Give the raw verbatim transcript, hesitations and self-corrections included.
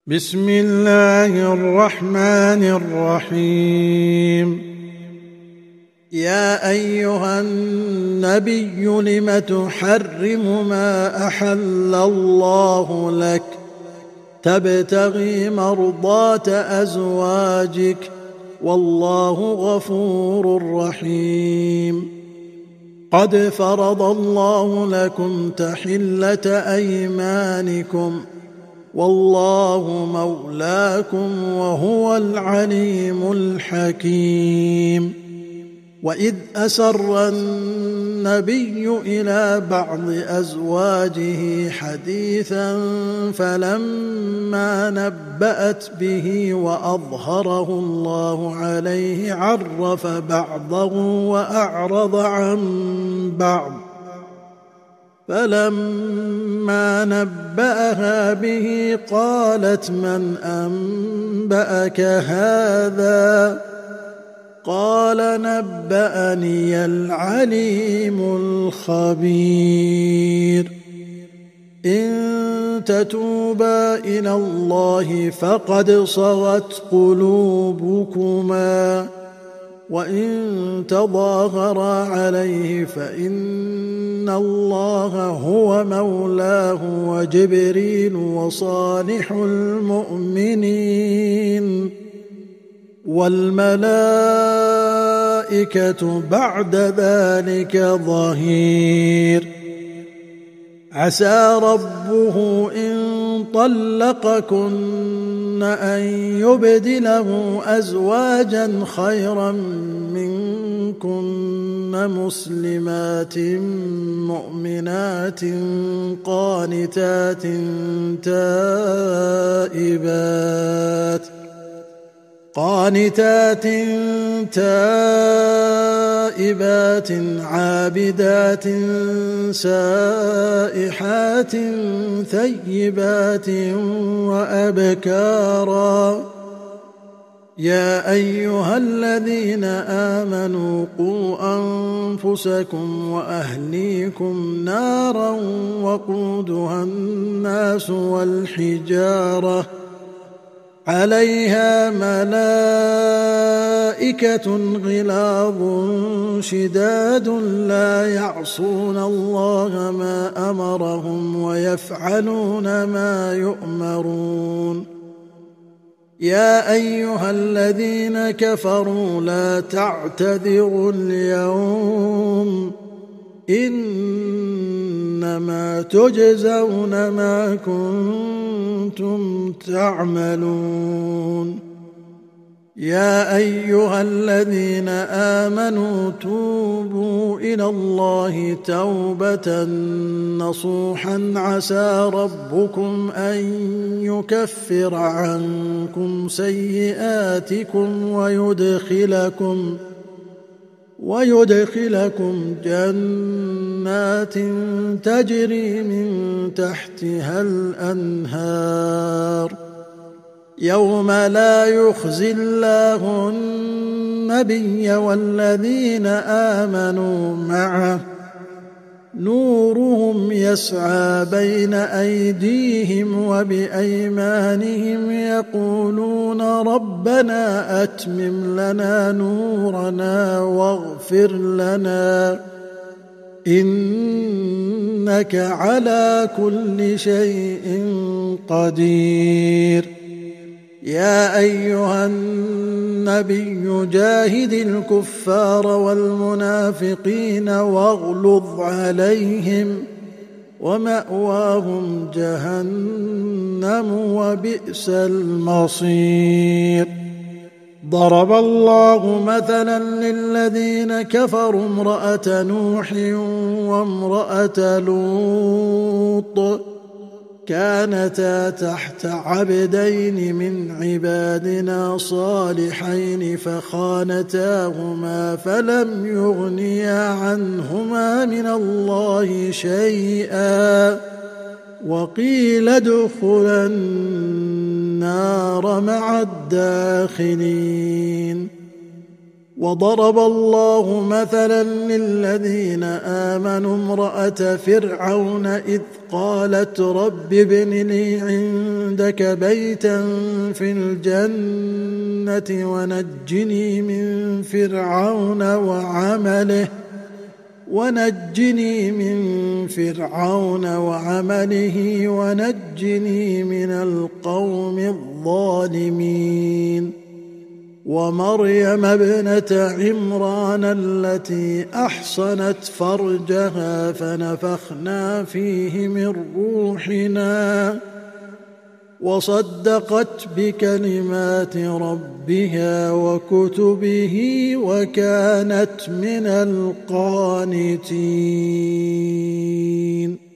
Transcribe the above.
بسم الله الرحمن الرحيم. يا أيها النبي لم تحرم ما أحل الله لك تبتغي مرضات أزواجك والله غفور رحيم. قد فرض الله لكم تحلة أيمانكم والله مولاكم وهو العليم الحكيم. وإذ أسر النبي إلى بعض أزواجه حديثا فلما نبأت به وأظهره الله عليه عرف بعضه وأعرض عن بعض، فلما نبأها به قالت من أنبأك هذا؟ قال نبأني العليم الخبير. إن تتوبا إلى الله فقد صغت قلوبكما وإن تظاهرا عليه فإن الله هو مولاه وجبريل وصالح المؤمنين والملائكة بعد ذلك ظهير. عسى ربه إن طلقكن أن يبدله أزواجا خيرا منكن مسلمات مؤمنات قانتات تائبات قانتات تائبات عابدات سائحات ثيبات وأبكارا. يا أيها الذين آمنوا قوا أنفسكم وأهليكم نارا وقودها الناس والحجارة عليها ملائكة غلاظ شداد لا يعصون الله ما أمرهم ويفعلون ما يؤمرون. يا أيها الذين كفروا لا تعتذروا اليوم إنما تجزون ما كنتم تعملون. يا أيها الذين آمنوا توبوا إلى الله توبة نصوحا عسى ربكم أن يكفر عنكم سيئاتكم ويدخلكم ويدخلكم جنات تجري من تحتها الأنهار يوم لا يخزي الله النبي والذين آمنوا معه نورهم يسعى بين أيديهم وبأيمانهم يقولون ربنا أتمم لنا نورنا واغفر لنا إنك على كل شيء قدير. يا أيها النبي جاهد الكفار والمنافقين واغلظ عليهم ومأواهم جهنم وبئس المصير. ضرب الله مثلا للذين كفروا امرأة نوح وامرأة لوط كانتا تحت عبدين من عبادنا صالحين فخانتاهما فلم يغنيا عنهما من الله شيئا وقيل ادخلا النار مع الداخلين. وضرب الله مثلا للذين آمنوا امرأة فرعون إذ قالت رب ابن لي عندك بيتا في الجنة ونجني من فرعون وعمله ونجني من فرعون وعمله ونجني من القوم الظالمين ومريم ابنة عمران التي أحصنت فرجها فنفخنا فيه من روحنا وصدقت بكلمات ربها وكتبه وكانت من القانتين.